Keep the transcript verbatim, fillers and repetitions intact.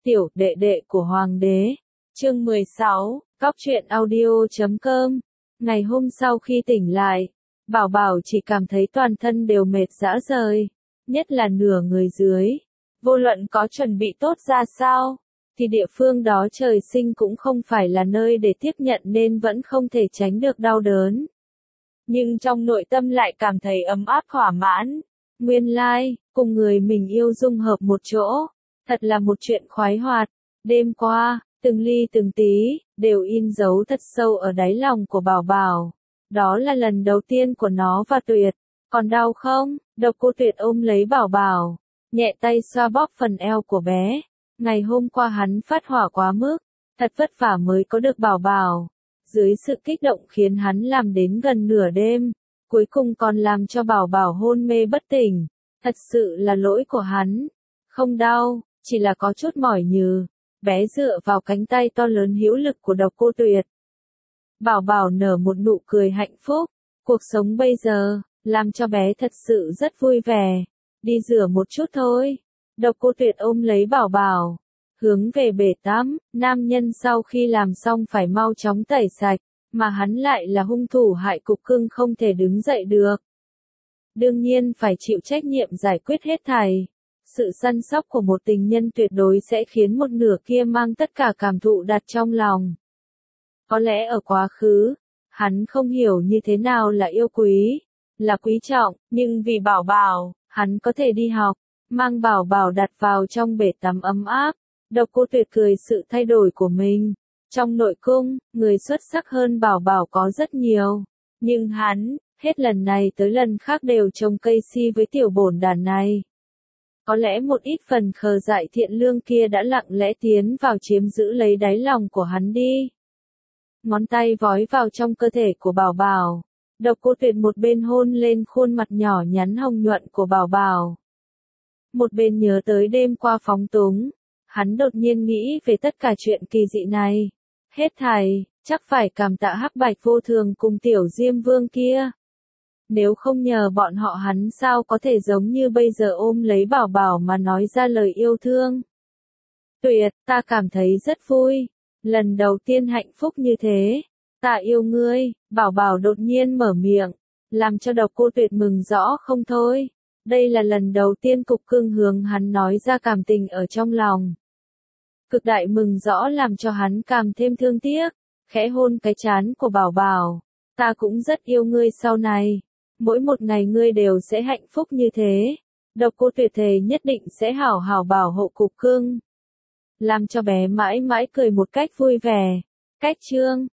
Tiểu đệ đệ của Hoàng đế. Chương mười sáu, Cóc truyện audio chấm com. Ngày hôm sau khi tỉnh lại, Bảo Bảo chỉ cảm thấy toàn thân đều mệt rã rời, nhất là nửa người dưới. Vô luận có chuẩn bị tốt ra sao, thì địa phương đó trời sinh cũng không phải là nơi để tiếp nhận nên vẫn không thể tránh được đau đớn. Nhưng trong nội tâm lại cảm thấy ấm áp thỏa mãn. Nguyên lai, cùng người mình yêu dung hợp một chỗ, thật là một chuyện khoái hoạt. Đêm qua, từng ly từng tí, đều in dấu thật sâu ở đáy lòng của Bảo Bảo. Đó là lần đầu tiên của nó và Tuyệt. Còn đau không? Độc Cô Tuyệt ôm lấy Bảo Bảo, nhẹ tay xoa bóp phần eo của bé. Ngày hôm qua hắn phát hỏa quá mức, thật vất vả mới có được Bảo Bảo. Dưới sự kích động khiến hắn làm đến gần nửa đêm, cuối cùng còn làm cho Bảo Bảo hôn mê bất tỉnh. Thật sự là lỗi của hắn. Không đau, chỉ là có chút mỏi nhừ. Bé dựa vào cánh tay to lớn hữu lực của Độc Cô Tuyệt. Bảo Bảo nở một nụ cười hạnh phúc. Cuộc sống bây giờ, làm cho bé thật sự rất vui vẻ. Đi rửa một chút thôi. Độc Cô Tuyệt ôm lấy Bảo Bảo, hướng về bể tắm. Nam nhân sau khi làm xong phải mau chóng tẩy sạch, mà hắn lại là hung thủ hại cục cưng không thể đứng dậy được. Đương nhiên phải chịu trách nhiệm giải quyết hết thảy. Sự săn sóc của một tình nhân tuyệt đối sẽ khiến một nửa kia mang tất cả cảm thụ đặt trong lòng. Có lẽ ở quá khứ, hắn không hiểu như thế nào là yêu quý, là quý trọng, nhưng vì Bảo Bảo, hắn có thể đi học, mang Bảo Bảo đặt vào trong bể tắm ấm áp. Độc Cô Tuyệt cười sự thay đổi của mình. Trong nội cung, người xuất sắc hơn Bảo Bảo có rất nhiều, nhưng hắn, hết lần này tới lần khác đều trông cây si với tiểu bổn đàn này. Có lẽ một ít phần khờ dại thiện lương kia đã lặng lẽ tiến vào chiếm giữ lấy đáy lòng của hắn đi. Ngón tay vói vào trong cơ thể của Bảo Bảo. Độc Cô Tuyệt một bên hôn lên khuôn mặt nhỏ nhắn hồng nhuận của Bảo Bảo, một bên nhớ tới đêm qua phóng túng. Hắn đột nhiên nghĩ về tất cả chuyện kỳ dị này. Hết thảy, chắc phải cảm tạ Hắc Bạch Vô Thường cùng tiểu Diêm Vương kia. Nếu không nhờ bọn họ hắn sao có thể giống như bây giờ ôm lấy Bảo Bảo mà nói ra lời yêu thương. Tuyệt, ta cảm thấy rất vui. Lần đầu tiên hạnh phúc như thế. Ta yêu ngươi. Bảo Bảo đột nhiên mở miệng, làm cho Độc Cô Tuyệt mừng rõ không thôi. Đây là lần đầu tiên cục cưng hướng hắn nói ra cảm tình ở trong lòng. Cực đại mừng rõ làm cho hắn càng thêm thương tiếc. Khẽ hôn cái trán của Bảo Bảo. Ta cũng rất yêu ngươi sau này. Mỗi một ngày ngươi đều sẽ hạnh phúc như thế. Độc Cô Tuyệt thề nhất định sẽ hảo hảo bảo hộ cục cưng. Làm cho bé mãi mãi cười một cách vui vẻ. Cách chương